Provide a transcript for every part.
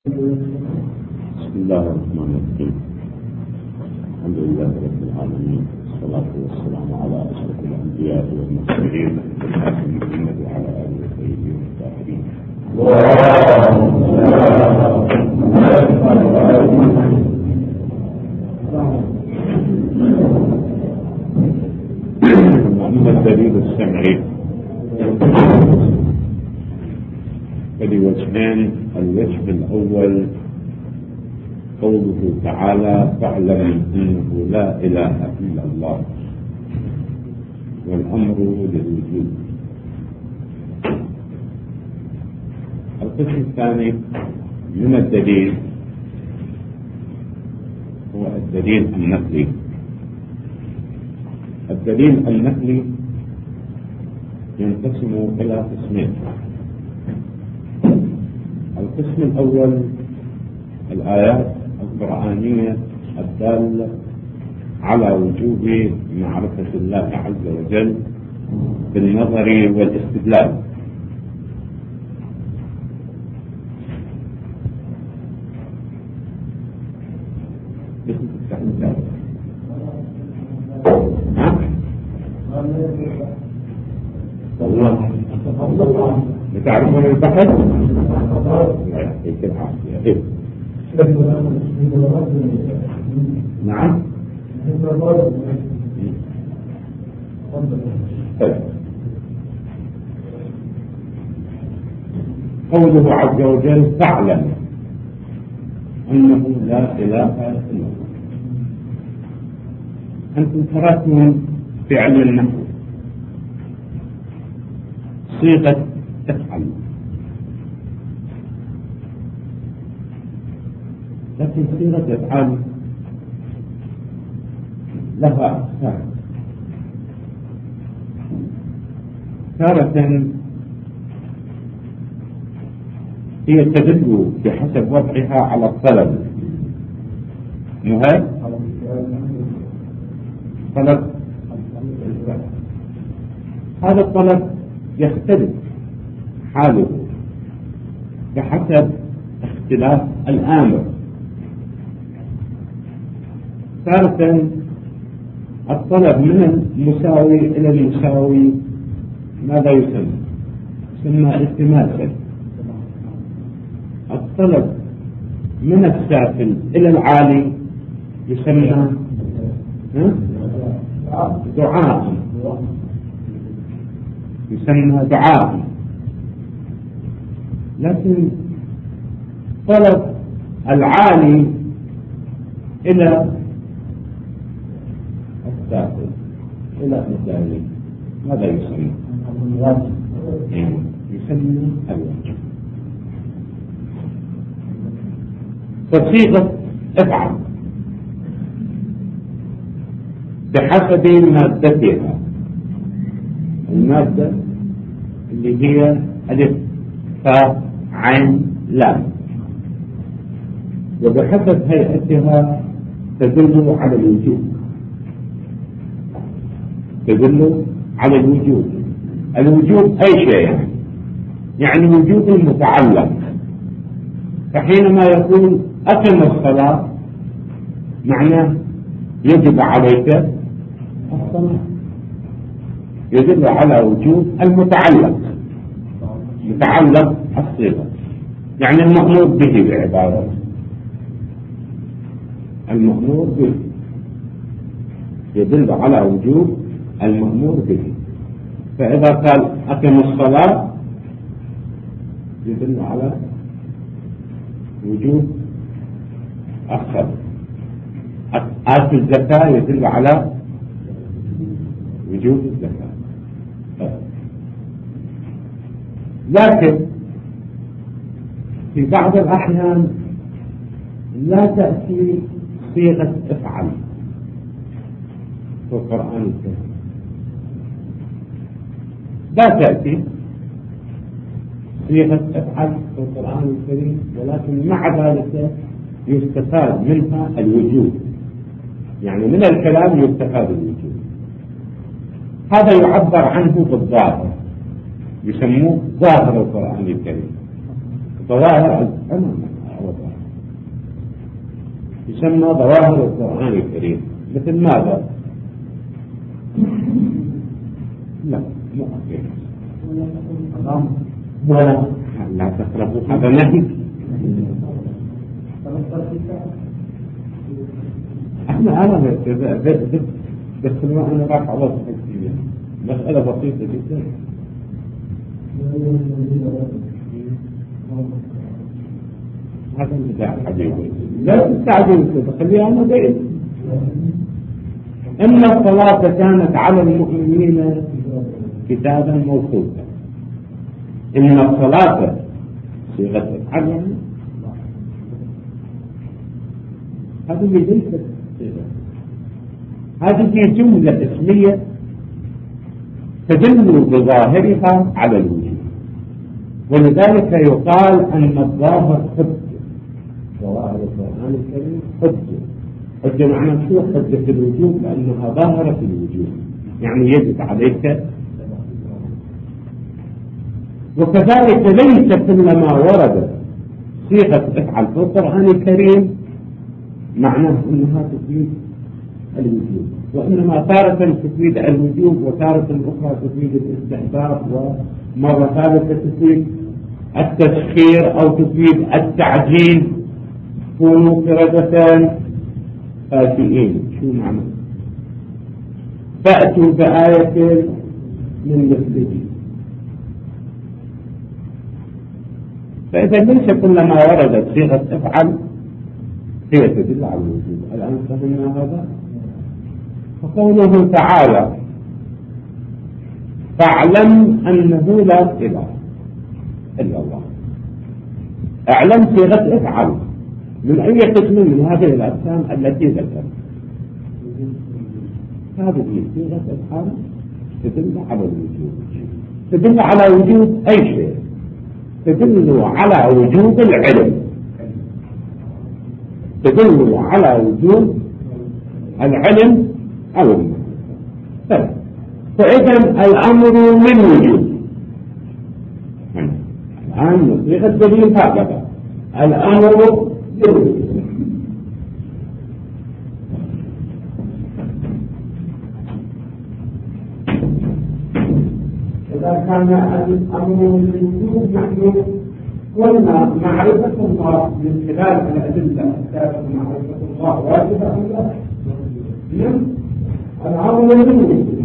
بسم الله الرحمن الرحيم. الحمد لله رب العالمين، والصلاة والسلام على أشرف الأنبياء والمرسلين محمد وعلى آله وصحبه والتابعين. أما الدليل السمعي فلوجهين. الوجه الأول قوله تعالى: فاعلم أنه لا إله إلا الله، والأمر للوجود. القسم الثاني من الدليل هو الدليل النقلي. الدليل النقلي ينقسم إلى قسمين. القسم الأول الآيات القرآنية الدالة على وجوب معرفة الله عز وجل بالنظر والاستدلال. تعرفون البحث؟ لا يعطيك العافية. نعم. قوله عز وجل: فاعلم أنه لا إله إلا الله. أنتم تركتم فعل النحو صيغة تفعل، لكن صيغة تفعل لها أقسام. تارة هي تدل بحسب وضعها على الطلب، مهاب طلب. هذا الطلب يختلف حاله بحسب اختلاف الآمر. تارة الطلب من المساوي إلى المساوي ماذا يسمى؟ يسمى التماسا. الطلب من السافل إلى العالي يسمى دعاء، يسمى دعاء. لكن طلب العالي إلى السافل إلى الثاني ماذا يسمى؟ يسمى الوجه. فصيغة افعل بحسب مادتها، المادة اللي هي ألف فاء عين لام، وبحسب هيئتها تدل على الوجود. تدل على الوجود. الوجود أي شيء، يعني وجود المتعلق. فحينما يقول أقم الصلاة معناه يجب عليك الصلاة، يدل على وجود المتعلق، متعلق الصيغة، يعني المأمور به بعبارة، المأمور به يدل على وجود المأمور به. فإذا قال أقم الصلاة يدل على وجود الصلاة. آت الزكاة يدل على وجود الزكاة. لكن في بعض الأحيان لا تأتي صيغة افعل في القرآن الكريم، لا تأتي صيغة افعل في القرآن الكريم، ولكن مع ذلك يستفاد منها الوجود، يعني من الكلام يستفاد الوجود. هذا يعبر عنه بالظاهر، يسموه ظاهر القرآن الكريم. ظواهر يسمى ظواهر القرآن الكريم. مثل ماذا؟ لا لا تقربوا هذا نهي. أنا بس أنا راح أوضح فيها مسألة بسيطة جدا. هذا النزاع حبيبي لا تستعجل خليها أنا بيت. إن الصلاة كانت على المؤمنين كتابا موقوتا. إن الصلاة صيغة افعل هذه ليست صيغة، هذه جملة اسمية تدل بظاهرها على الوجود، ولذلك يقال أن الظاهر حجة. ظواهر القرآن الكريم حجة معنى شو حجة الوجود؟ لأنها ظاهرة الوجود، يعني يجب عليك. وكذلك ليس كلما ورد صيغة افعل في القرآن الكريم معناه أنها تفيد الوجود، وإنما تارة تفيد الوجود وتارة أخرى تفيد الاستحباب ومرة ثالثة تفيد التسخير أو تفيد التعجيل. كونوا قردة خاسئين، شو معنى؟ فأتوا بآية من مثله. فإذا ليس كلما وردت صيغة افعل هي تدل على الوجود. الآن فهمنا هذا. فقوله تعالى فاعلم أنه لا إله إلا الله. اعلم صيغة افعل من أي قسم من هذه الأقسام التي ذكرت. هذه صيغة افعل تدل على الوجود، تدل على وجود أي شيء، تدل على وجود العلم، تدل على وجود العلم أو المعرفة. فإذا الأمر من وجود. الآن نصيغ الدليل هكذا الأمر من وجود. إذا كان الأمر من وجود نحن قلنا معرفة الله من خلال الأدلة الثابتة معرفة الله واجبة أم لا؟ الأمر من وجود.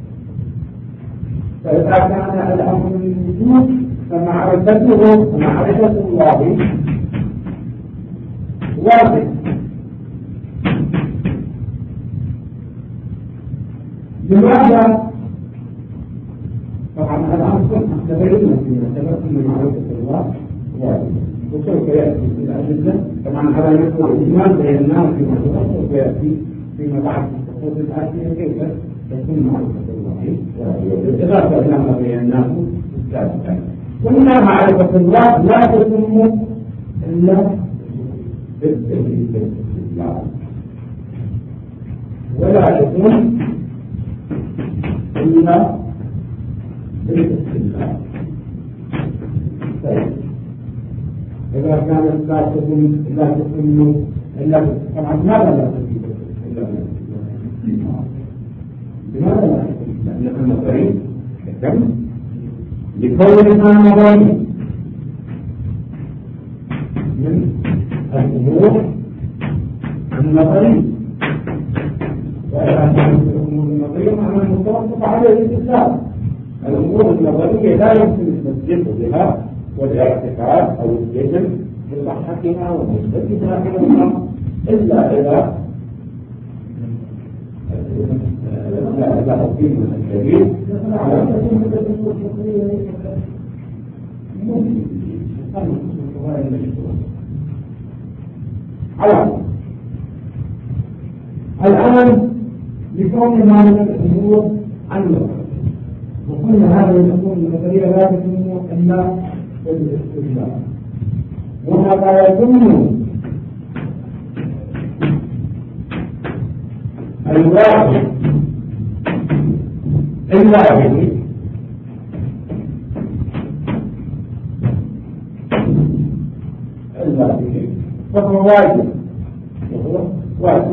فإذا كان الأمر من وجود فمعرفة الله واجب. لماذا؟ طبعا الآن كنا تبينا في مسألة معرفة الله واجب، وسوف يأتي في الأدلة. طبعا هذا يقول الإيمان بيناه في مسألة، وسوف يأتي فيما بعد في الخطوط الآتية كيف تكون معرفة الله واجب إذا كنا بيناه الثالثة. قلنا معرفة الله لا تتم إلا بالدليل ولا تتم إلا بالاستدلال. إذا كانت لا تتم إلا طبعا ماذا لا تتم إلا بالاستدلال؟ لماذا لا تتم؟ لأنك نظري كم لكونها نظري من الأمور النظرية، وإذا كانت الأمور النظرية معنى المتوقف عليه الاستدلال. الأمور النظرية لا يمكن التصديق بها والاعتقاد أو الجزم بصحتها ونسبتها إلى الأمر إلا إذا أقيم الدليل على الآن لكونها من الأمور النظرية، وقلنا هذه الأمور النظرية لا تتم إلا بالاستدلال، وهذا يتم الواحد الواحد فهو واجب، وهو واجب،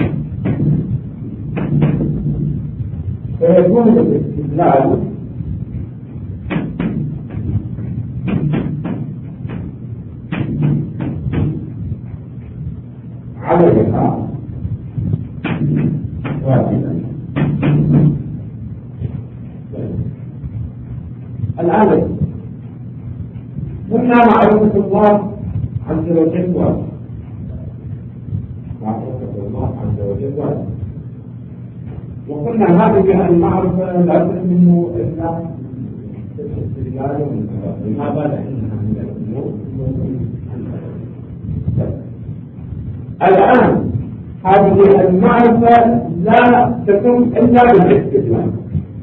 فيكون الاستدلال عليها واجبا. الآن قلنا معرفة الله عز وجل واجب، معرفة الله عز وجل واجب، وقلنا هذه المعرفة لا تتم إلا بالاستدلال والانقراض. لماذا؟ لأنها من الأمور. الآن هذه المعرفة لا تتم إلا بالاستدلال،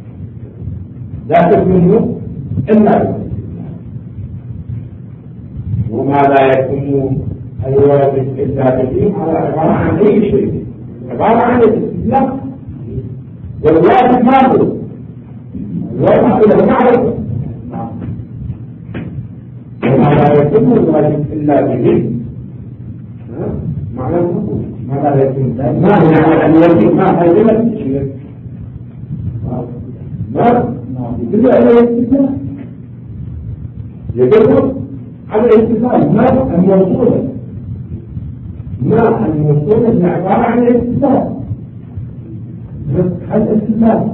لا تتم إلا بالاستدلال. وما لا يتم الواجب إلا به على عبارة عن أي شيء، عبارة عن الاستدلال. والواجب ما هو؟ الواجب هو المعرفة، وما لا يتم الواجب إلا به معناه ما لا يتم، ما يعني الواجب ما هي شيء ما يدل على الاستدلال، يدل على الاستدلال. ما الموصولة، ما الموصولة عبارة عن الاستدلال، الاستدلال.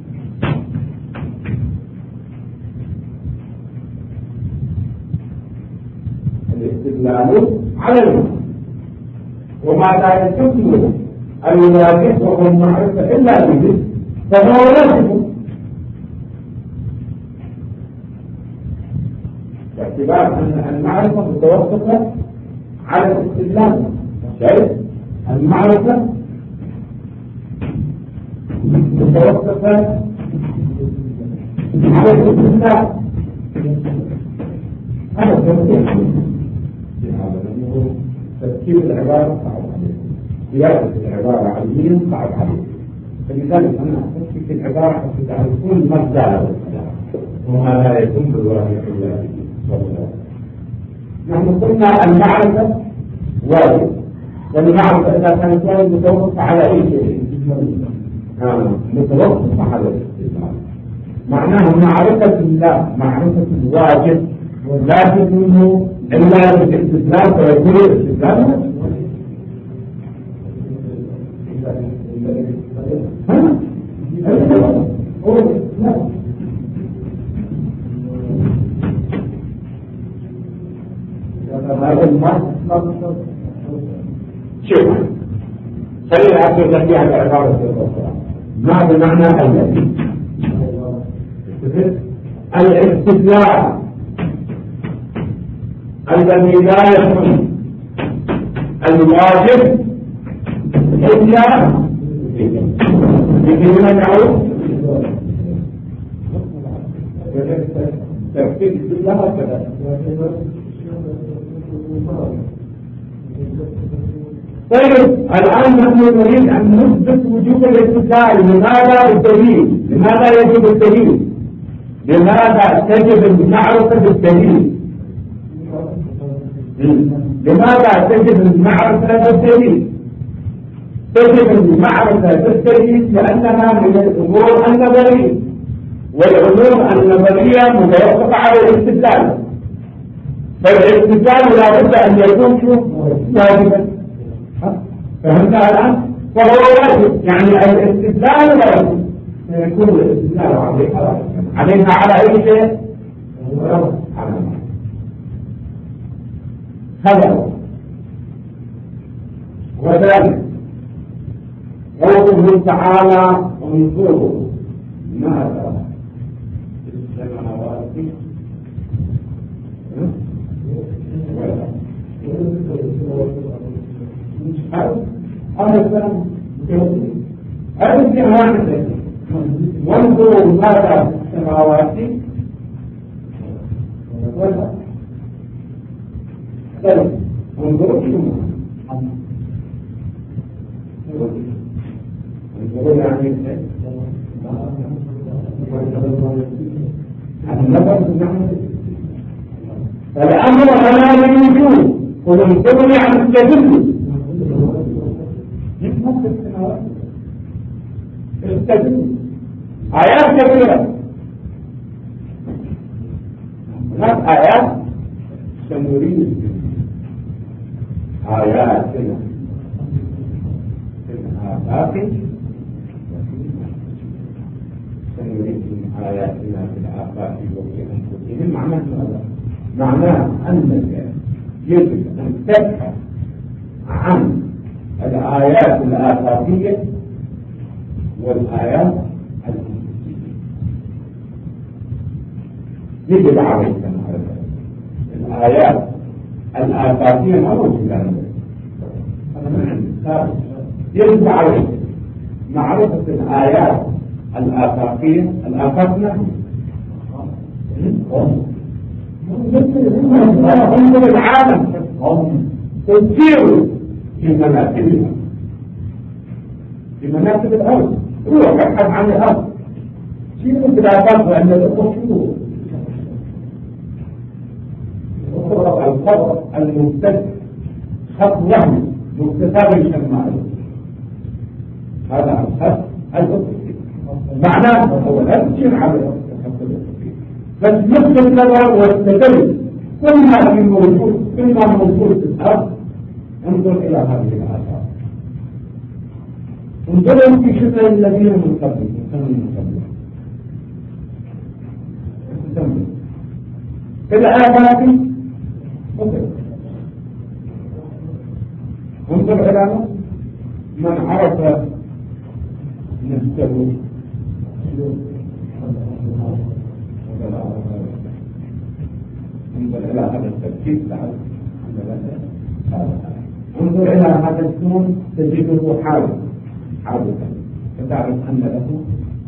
الاستدلال على المعنى، وما لا يتم الواجب وهو المعرفة إلا به فهو واجب، باعتبار أن المعرفة متوقفة على الاستدلال. شايف؟ المعرفة متوقفة على الاستدلال. هذا التوقيف تركيب العبارة صعب عليه، زيادة العبارة علميا صعب عليه، فلذلك أنا أفكك العبارة حتى تعرفون مبدأ الكلام وما لا يتم بالواقع إلا به. نحن قلنا المعرفة واجب، والمعرفة إذا كانت واجب متوقفة على أي شيء، متوقفة على الاستدلال. معناه معرفة الله، معرفة الواجب لا تكون إلا بالاستدلال، فيكون الاستدلال شوف خلينا أعطي لك على عبارة الأخرى. ما بمعنى الذي الاستدلال الذي لا يكون الواجب إلا بكلمة نعود تركيب الله كذا. طيب الآن نحن نريد أن نثبت وجوب الاستدلال. لماذا الدليل؟ لماذا يجب الدليل؟ لماذا تجب المعرفة بالدليل؟ لماذا تجب المعرفة بالدليل؟ تجب المعرفة بالدليل لأنها من الأمور النظرية، والأمور النظرية متوقفة على الاستدلال، فالاستدلال لا بد أن يكون واجبا. فهمت الآن؟ فهو واجب، يعني الاستدلال واجب، يكون الاستدلال عليها على أي شيء؟ هذا وذلك قوله تعالى انظروا ماذا في السماوات هذا الكلام هذا واحد. وانظروا ماذا في السماوات والأرض. انظروا شو انظروا يعني الأمر أمام الوجود، قل انظروا يعني استدلوا. تدل آيات كثيرة. هناك آيات سنريد آياتنا في الآفاق سنريد آياتنا في الآفاق وفي أنفسهم. معناه ماذا؟ معناه أنك يجب أن تبحث عن الآيات الآفاقية والآيات الأنفسية. يجب عليك معرفة الآيات الآفاقية ما موجودة عندك، هذا من عندك. يجب عليك معرفة الآيات الآفاقية. الآفاق نحن انظر العالم تسير في مناكبها، في مناكب الأرض. روح ابحث عن الأرض، شيء من الآفاق عند الأرض شنو؟ الخط الممتد، خط وهمي مكتسب الشمال، هذا الخط الأفقي. معناه هو لا تشير على الخط الأفقي، بس نفس النظر والتدرج كل ما في موجود، كل ما موجود في الأرض. انظر إلى هذه الآثار، انظروا في شبه الذين من قبل في الآفاق. انظر إلى من عرف نفسه انظر إلى هذا التركيز. انظر إلى هذا الكون تجده حادثا فتعرف أن له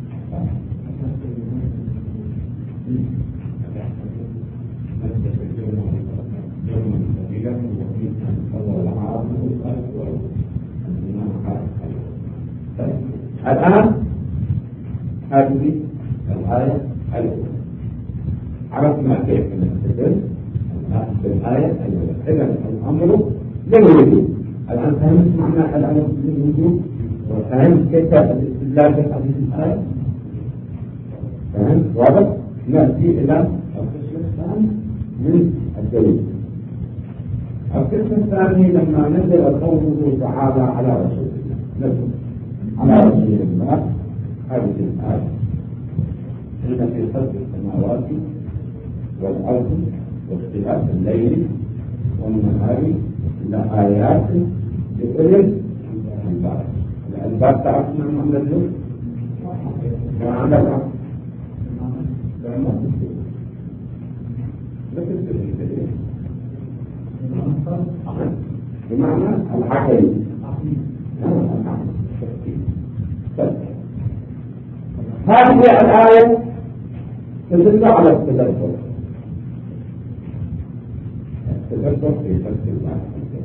الآن هذه الآية الأولى عرفنا كيف نستدل بالآية الأولى. إذن الأمر للوجود. الآن فهمت معنى الأمر للوجود، وفهمت كيف الاستدلال بهذه الآية. فهمت؟ واضح؟ نأتي إلى القسم الثاني من الدليل. القسم الثاني لما نزل قوله تعالى على رسول الله، نزل على رسول الله هذه الآية: إن في خلق السماوات والأرض واختلاف الليل والنهار لآيات لأولي الألباب. الألباب تعرفون عن النزول؟ عن العقل. بمعنى العقل. هذه الآية تدل على التدبر في خلق الله.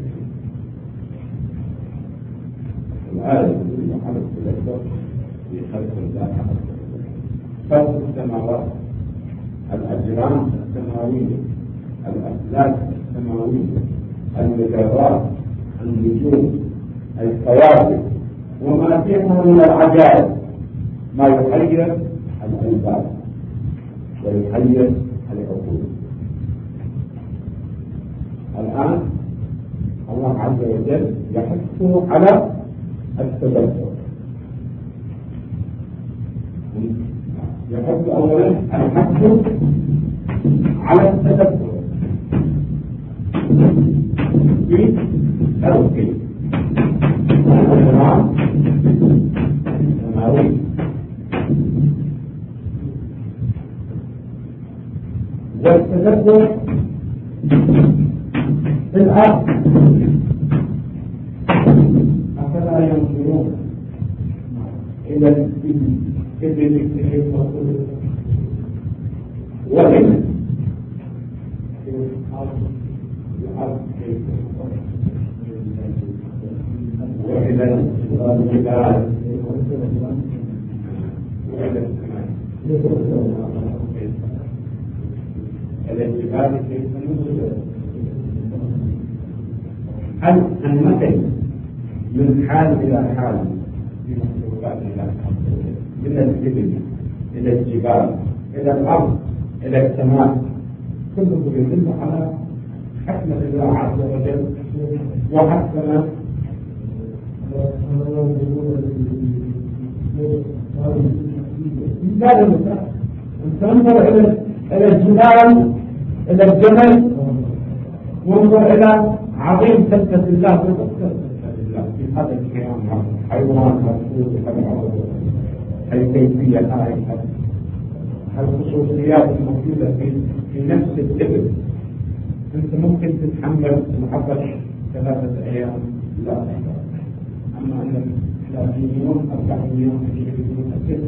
الآية تدل على التدبر في خلق الله، خلق السماوات، الأجرام السماوية، الأفلاك السماوية، المجرات، النجوم، الكواكب، وما فيها من العجائب ما يحير الألباب ويحير العقول. الآن الله عز وجل يحث على التدبر. يحث أولا الحث على التدبر في التوحيد الإمام السماوي، والتدبر في الأرض. أفلا ينظرون إلى الإبل كيف خلقت وإلى الأرض كيف خلقت وإلى الجبال وإلى السماء إلى الجبال كيف نزلت. هل المثل من حال إلى حال في مخلوقات الله من الإبل إلى الجبال إلى الأرض إلى السماء، كله يدل على حكمة الله عز وجل وحكمة لا المثال. انظر إلى الجبال إلى الجبل، وانظر إلى عظيم سلسلة الله في هذا الكيان، حيوان مرفوض، الكيفية هاي، الخصوصيات الموجودة في نفس الإبل. أنت ممكن تتحمل العطش 3 أيام، لا، أما أنك 30 يوم 40 يوم 20 يوم أكل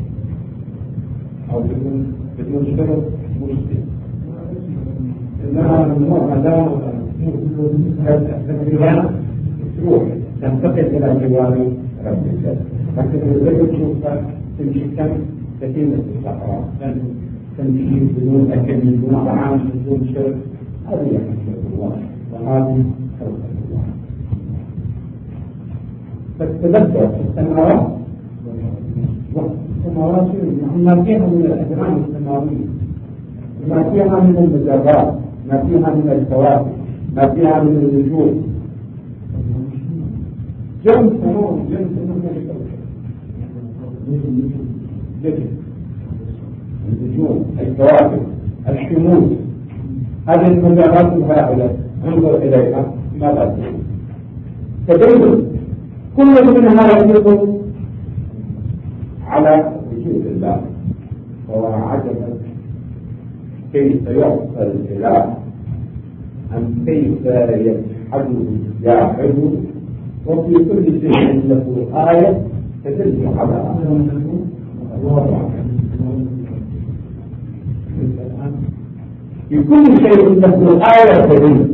أو بدون شرب مشكلة. إنما النوع هذا تروح تنتقل إلى جوار ربك، لكن إذا تشوفها تمشي كثير في الصحراء، تمشي بدون أكل بدون طعام بدون شرب، هذه حكمة الله وهذه خلقة الله. فتتدبر في السماوات ما فيها من الأجرام السماوية، ما فيها من المجرات، ما فيها من الكواكب، ما فيها من النجوم، جنب سماوي النجوم، الكواكب، الشموس، هذه المجرات الهائلة انظر إليها ماذا تدل. كل منها يدل على وجود الله. وعجبا كيف يعصى الإله أم كيف يجحده الجاحد، وفي كل شيء له آية تدل على أنه الله. في كل شيء له آية تدل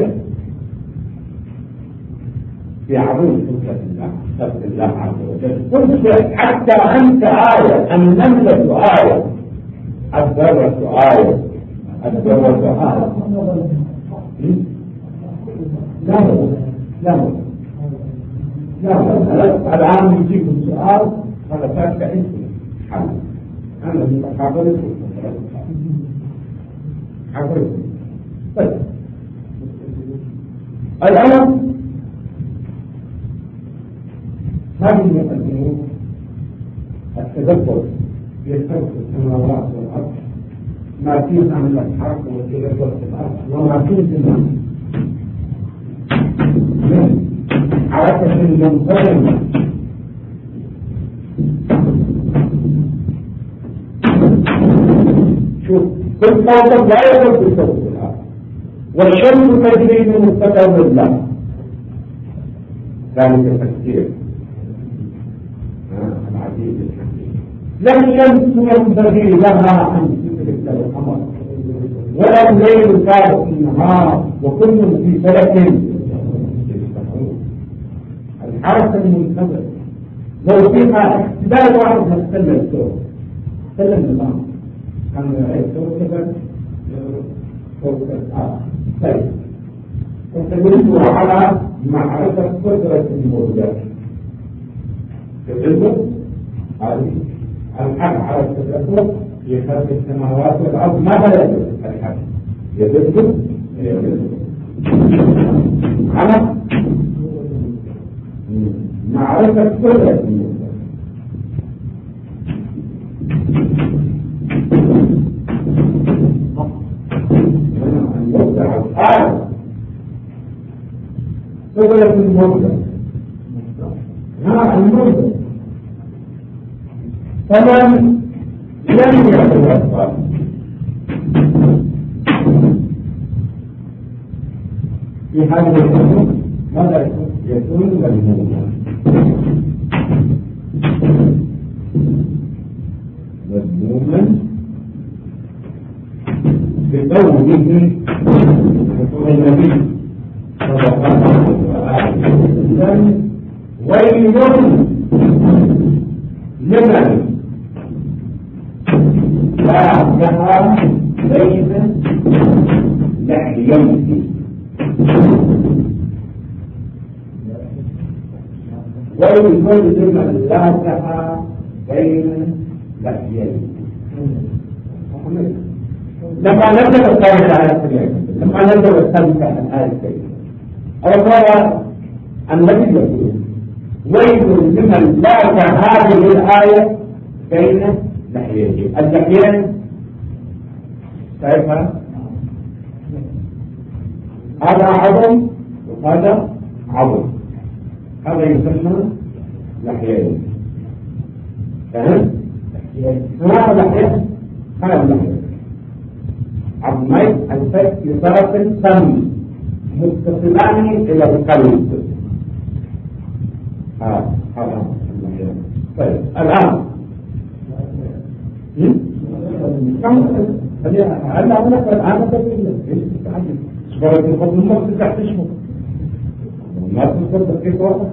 في عظيم خلق الله عز وجل. كل شيء، حتى أنت آية، النملة آية، الذرة آية، الذرة آية. لا الآن يجيكم سؤال هذا فاتح اسمه حل، أنا حاضرته طيب الآن هذه الأمور التدبر في خلق السماوات والأرض، ما فيها من الحرب والتدبر في الأرض، وما فيها من حركة منتظمة شوف، كل كوكب لا يدخل في كوكب الأرض، والشمس تجري من مستقر الله، ذلك تفسير العزيز الحكيم. لا الشمس ينبغي لها أن تدرك القمر، ولا الليل سابق النهار، وكل في فلك يسبحون. الحركة المنتظمة لو فيها اختلال واحد نتسلل سوء سلم النظام كان يعيد كوكبا كوكب آخر. طيب وتدل على معرفة قدرة الموجودات. تدل هذه الحق على التدبر في خلق السماوات والأرض. ماذا يدل الحق؟ يدل على معرفة قدرة الموجودات. المبدع الآية قدرة المبدع المبدع فمن لم يتوفى في هذه الأمور ماذا يكون مذموما؟ مذموما بقوله النبي صلى الله عليه وسلم: ويل لمن لا لها بين لحييه. ويل لمن لا لها بين لحيين. لما نبدأ الثالثة على السبيل، لما نبدأ الثالثة على الآية الكريمة، أولا النبي يقول ويل لمن لا هذه الآية بين لحيين. اللحيين كيف؟ هذا عظم وهذا عظم، هذا يسمى لحيين. فهمت؟ هذا لحيين، هذا لحيين عظمين الفك في طرف الفم متصلان إلى القلب. هذا اللحيين. طيب الآن هلا هناك الآن شبابك الفضل المرض تحتشمه ما تصدق كيف وقت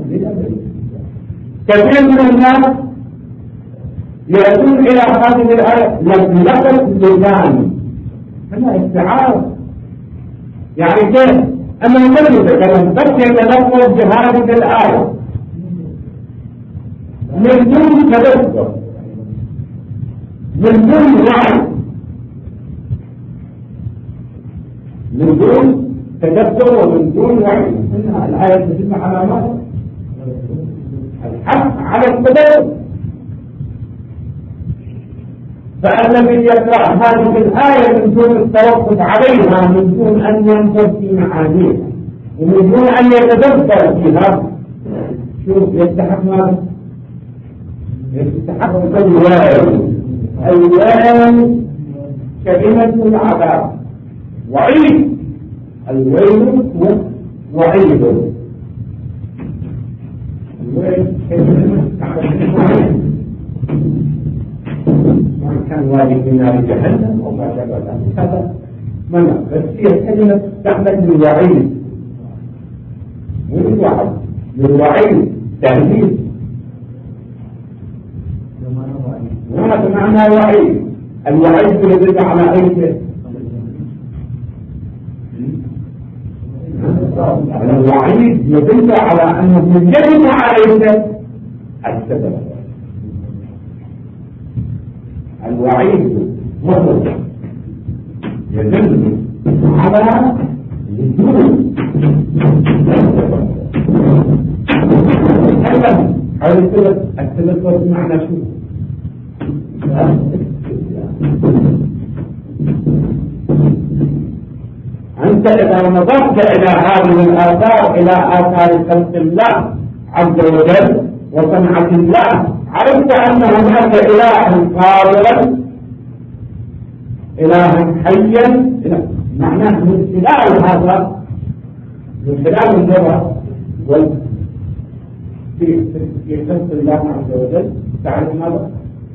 كثير من الناس يأتون إلى هذه الآية لفظ لسان، هذا استعارة. يعني كيف؟ أنه لم يتكلم بس يتلفظ بهذه الآية من دون تدبر، من دون وعي، من دون تدبر ومن دون وعي. الآية تدل على ماذا؟ الحث على التدبر. فالذي يقرأ هذه الآية من دون التوقف عليها، من دون أن ينظر في معانيها ومن دون أن يتدبر فيها، شوف يستحق ماذا؟ يستحق الويل كلمة العذاب، وعيد. الويل هو وعيد. الويل كلمة وإن كان واجب في نار جهنم وما شابه ذلك، هذا منع، بس هي كلمة تحمل للوعيد، مو للوعد، للوعيد تهديد. وهذا معنى وعيد. الوعيد يدل على أي شيء؟ الوعيد يدل على أنه يجب عليك السبب. الوعيد هو يدل على وجود السبب معنى شو؟ أنت إذا نظرت إلى هذه الآثار، إلى آثار خلق الله عز وجل وصنعة الله، عرفت أن هناك إله قادرا، إلها حيا. معناه من خلال هذا، من خلال النظر في خلق الله عز وجل تعرف ماذا؟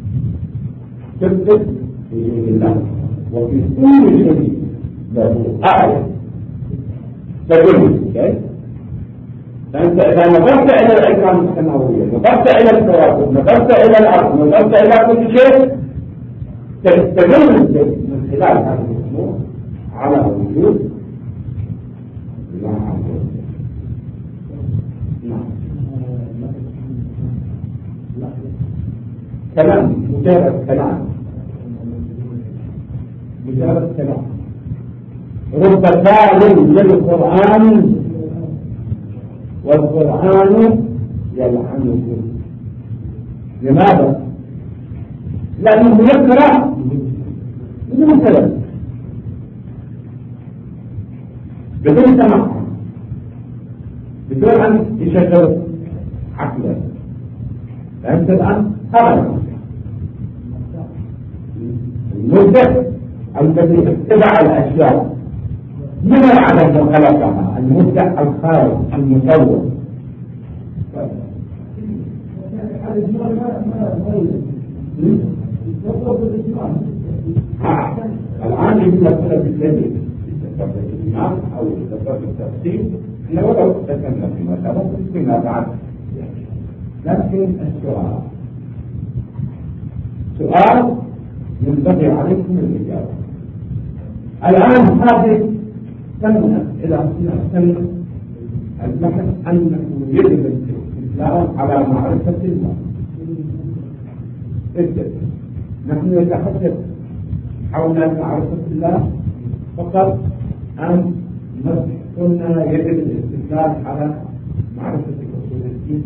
تثبت وجود الله، وفي كل شيء له آية تدل. فأنت إذا نظرت إلى الأجرام السماوية، نظرت إلى الكواكب، نظرت إلى الأرض، نظرت إلى كل شيء، تستدل من خلال هذه الأمور على وجود الله عز وجل. كلام، مجرد كلام، مجرد كلام. رب تال للقرآن والقرآن يلعنه. لماذا؟ لأنه يقرأ بدون كلام، بدون سماع، بدون أن يشغل عقله. فأنت الآن هذا المبدع الذي اتبع الأشياء من العدم وخلقها، المبدع الخالق المصور. الآن يجب أن في الذي الإمام أو التفسير، إحنا ولو تكلمنا في مسألة فيما بعد، لكن سؤال ينبغي عليكم الإجابة. الآن هذه سنة إلى سنة البحث أنه يجب الاستدلال على معرفة الله. نحن نتحدث حول معرفة الله فقط أم قلنا يجب الاستدلال على معرفة أصول الدين؟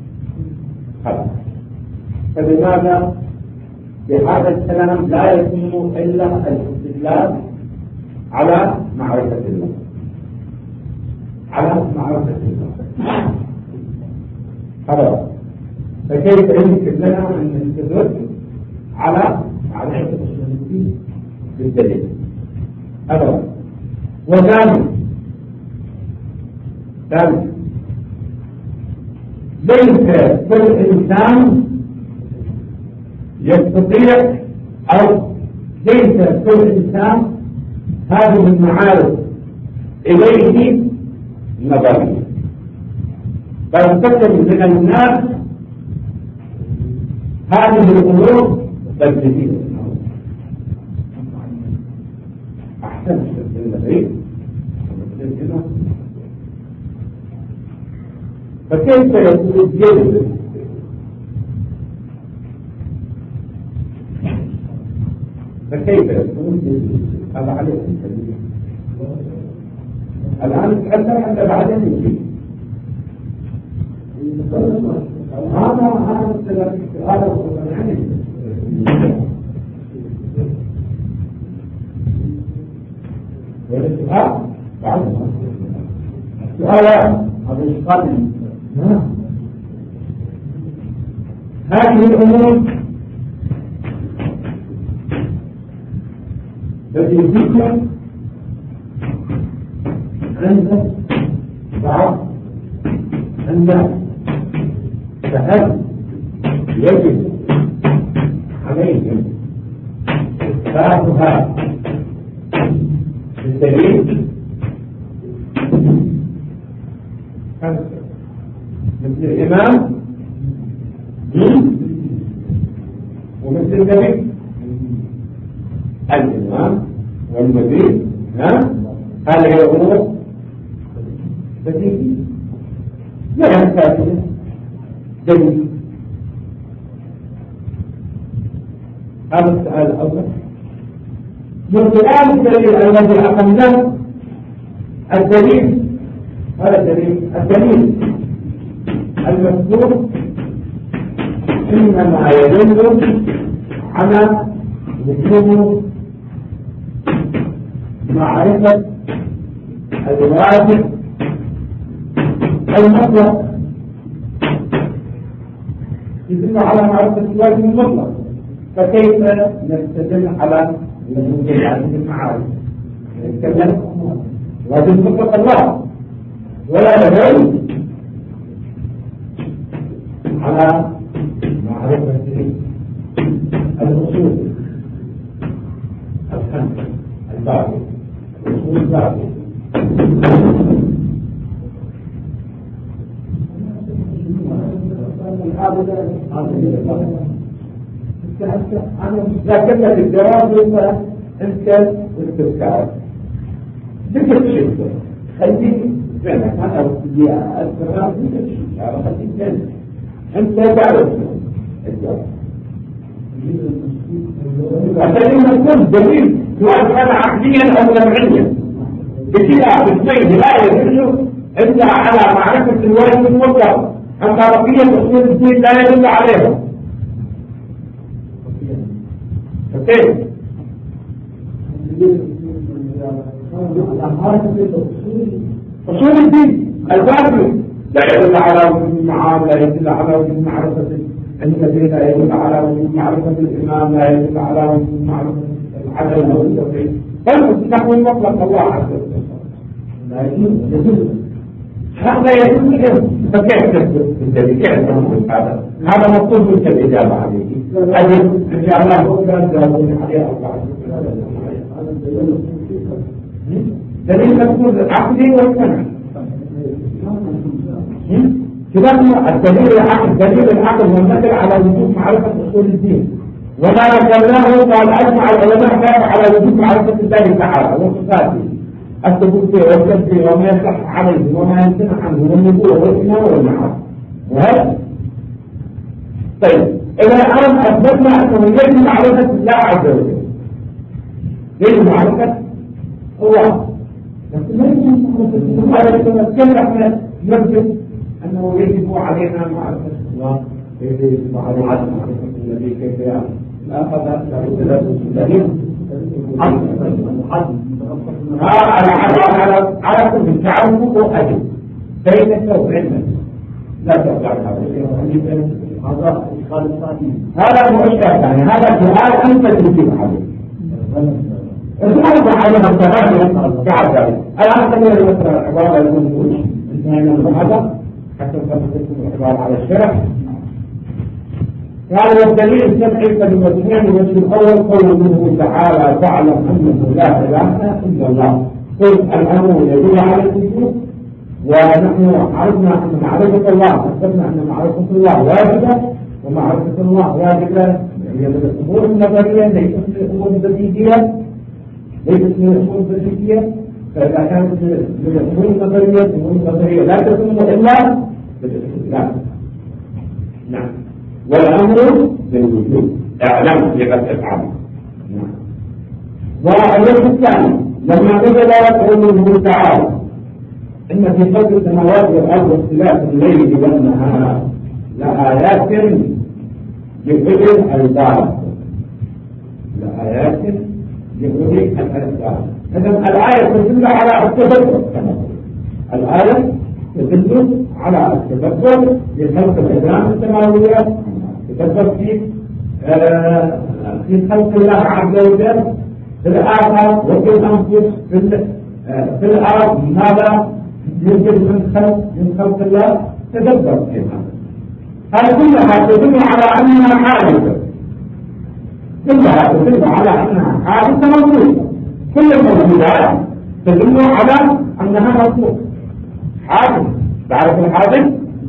فلماذا بهذا الكلام لا يتم إلا الاستدلال على معرفة الله؟ على معرفة الله خلاص. فكيف يمكن لنا أن نستدل على معرفة أصول الدين بالدليل؟ أبدا. وثاني ليس كل إنسان يستطيع أو ليس كل إنسان هذه المعارف إليه نظرية، بل تكون من الناس هذه الأمور تجديدية. أحسن النبي فكيف يكون الجلد هذا عليه التنبيه. الآن نتحدث عن بعدين يجي هذا هذه الأمور التي ذكر عند بعض الناس، فهل يجب عليهم إثباتها بالدليل؟ مثل الإمام ومثل النبي. الإمام والنبي هذه هي أمور بديهية لا يحتاج دليل. هذا السؤال الأول. من خلال الدليل الذي أقمناه الدليل هذا الدليل المذكور إنما يدل على وجوب معرفة الواجب المطلق، يدل على معرفة الواجب المطلق. فكيف نستدل على وجود هذه المعارف؟ نتكلم واجب مطلق الله ولا ندل على معرفة الأصول الخمسة الباقية، الأصول الباقية. لكن الدراسة أنت واستذكار ذكر شيء خليك فعلا أنا بدي أذكر ذكر شيء على خليك فعلا أنت تعرف الجواب عشان يكون دليل سواء كان عقليا أو سمعيا بكلا بالصيد لا يدل إلا على معرفة الواجب المطلق. أما بقية أصول الدين لا يدل عليها. اوكي أصول الدين الواجب لا يدل على وجود المعاد، لا يدل على وجود معرفة النبي، لا يدل على وجود معرفة الإمام، لا يدل على وجود معرفة العدل أو التوحيد، بل نحو المطلق الله عز وجل. هذا يدل فكيف تثبت بالدليل؟ كيف تثبت هذا مطلوب منك الإجابة عليه. أجل إن شاء الله لا تجاوبون عليه أربعة. دليل مذكور عقلي والسمع. كذا الدليل العقل، دليل العقل والنقل على وجود معرفة أصول الدين، وما ذكرناه قال أجمع العلماء على وجود معرفة الله تعالى وصفاته الثبوتية والتنفيذ وما يصح عليه وما يمتنع عنه والنبوة والإيمان والمعاد. وهذا طيب إذا الآن أثبتنا أنه يجب معرفة الله عز وجل، يجب معرفة الله، لكن لا يجب معرفة الله. كيف احنا نثبت أنه يجب علينا معرفة الله؟ كيف يجب علينا معرفة النبي؟ كيف يعني؟ لا هذا دليل على كل تعرفه أجل بينك وبينك لا ترجع هذا إشكال ثاني، هذا مو إشكال ثاني، هذا سؤال أنت تجيب عليه. السؤال على التفاهم بعد ذلك. الآن خلينا مثلا عبارة يقول انتهينا من هذا حتى نفسكم العبارة على الشرح. قال والدليل السمعي فالوجهين، الوجه الأول قوله تعالى فاعلم أنه لا إله إلا الله. قل الأمر يدل على الوجود، ونحن عرفنا أن معرفة الله، أثبتنا أن معرفة الله واجبة، ومعرفة الله واجبة هي من الأمور النظرية ليست من الأمور البديهية، ليست من الأمور البديهية. فإذا كانت من الأمور النظرية، الأمور النظرية لا تكون إلا بالاستدلال. نعم. والأمر بالوجود، اعلم لقد افعل. نعم. والوجه الثاني لما نزل قوله تعالى إن في خلق السماوات والأرض واختلاف الليل والنهار لآيات لأولي الألباب، لآيات لأولي الألباب. إذن الآية تدل على التدبر، الآية تدل على التدبر لخلق الأجرام السماوية، تدبر في خلق الله عز وجل في الآفاق وفي الأنفس في الأرض، ماذا يوجد من خلق الله، تدبر في هذا كلها تدل على أنها حادثة، كلها تدل على أنها حادثة موجودة. كل الموجودات تدل على أنها مخلوق حادث. تعرف الحادث؟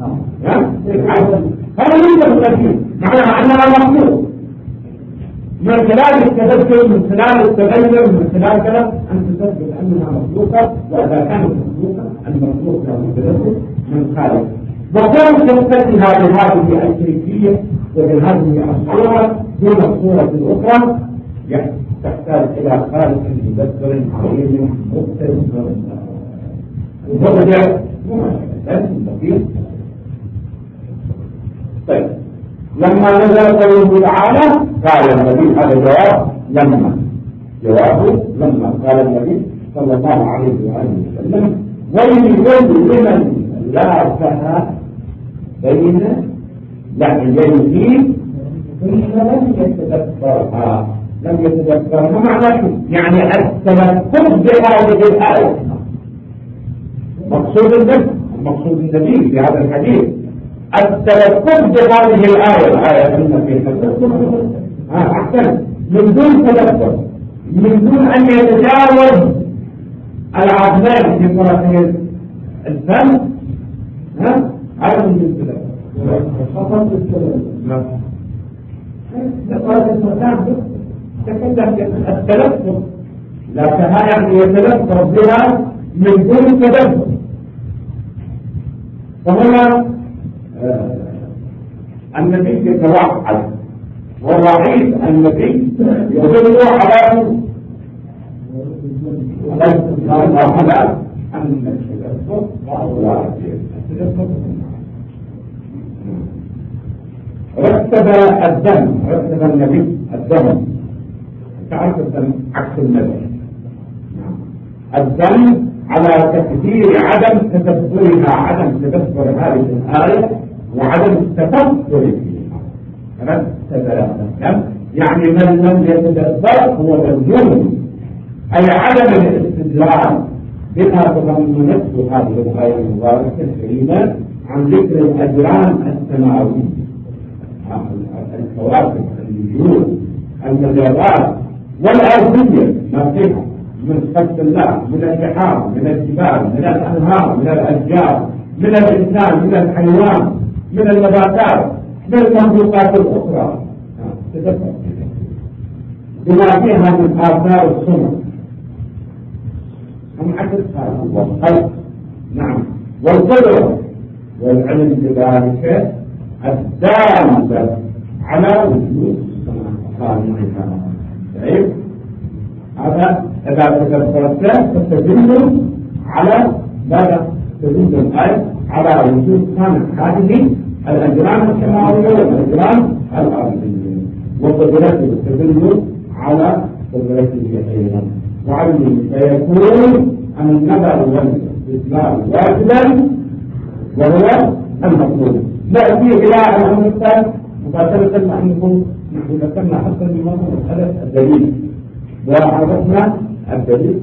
هذا ليس بالتأكيد معناها أنها مخلوق. من خلال التذكر، من خلال التغير، من خلال كذا أن تثبت أنها مخلوقة، وإذا كانت مخلوقة المخلوق له تذكر من خالق. وكون تثبتها بهذه الكيفية وبهذه الصورة دون الصورة الأخرى تحتاج إلى خالق مدبر عظيم مختلف مبدع بسيط. طيب لما نزل قوله تعالى قال النبي، هذا جواب لما، جوابه لما قال النبي صلى الله عليه وآله وسلم ويل لمن لا فهم بين لحييه ثم لم يتذكرها. لم يتذكرها معناه يعني التذكر بهذه الآية مقصود النبي، مقصود النبي في هذا الحديث التذكر بهذه الآية، الآية إن في التذكر أحسن من دون تذكر، من دون أن يتجاوز العظمان في طرفي الفم، هذا من دون تذكر فقط التذكر. تكلم التذكر لا كها يعني يتذكر بها من دون تذكر. فهنا النبي يتوعد والرئيس النبي يدل على أن التذكر رتب الدم، رتب النبي الدم. تعرف الدم عكس النبي، الدم على تكثير عدم تدبرها، عدم تدبر هذه الآية وعدم التفكر فيها. رتب الدم يعني من لم يتدبر هو مجنون، أي عدم الاستدلال بما تضمنته هذه الآية المباركة الكريمة عن ذكر الأجرام السماوية، الكواكب، النجوم، المجرات والأرضية ما فيها من خلق الله، من البحار، من الجبال، من الأنهار، من الأشجار، من الإنسان، من الحيوان، من النباتات، من المخلوقات الأخرى، تذكر بما فيها من آثار الصنع والخلق. نعم. والقدرة والعلم بذلك الدالة على وجود صانعها. طيب هذا إذا تدرسته تدل على ماذا؟ تدل الآية على وجود صانع هذه الأجرام السماوية والأجرام الأرضية، وقدرته تدل على قدرته أيضا. وعلم فيكون النظر والاستدلال واجبا وهو المطلوب. نأتي إلى الأمر الثالث مباشرة مع نحن ذكرنا حتى من مسألة الدليل وعرفنا الدليل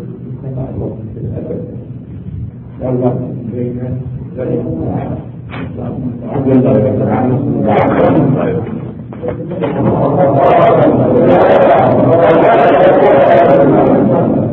الله بيننا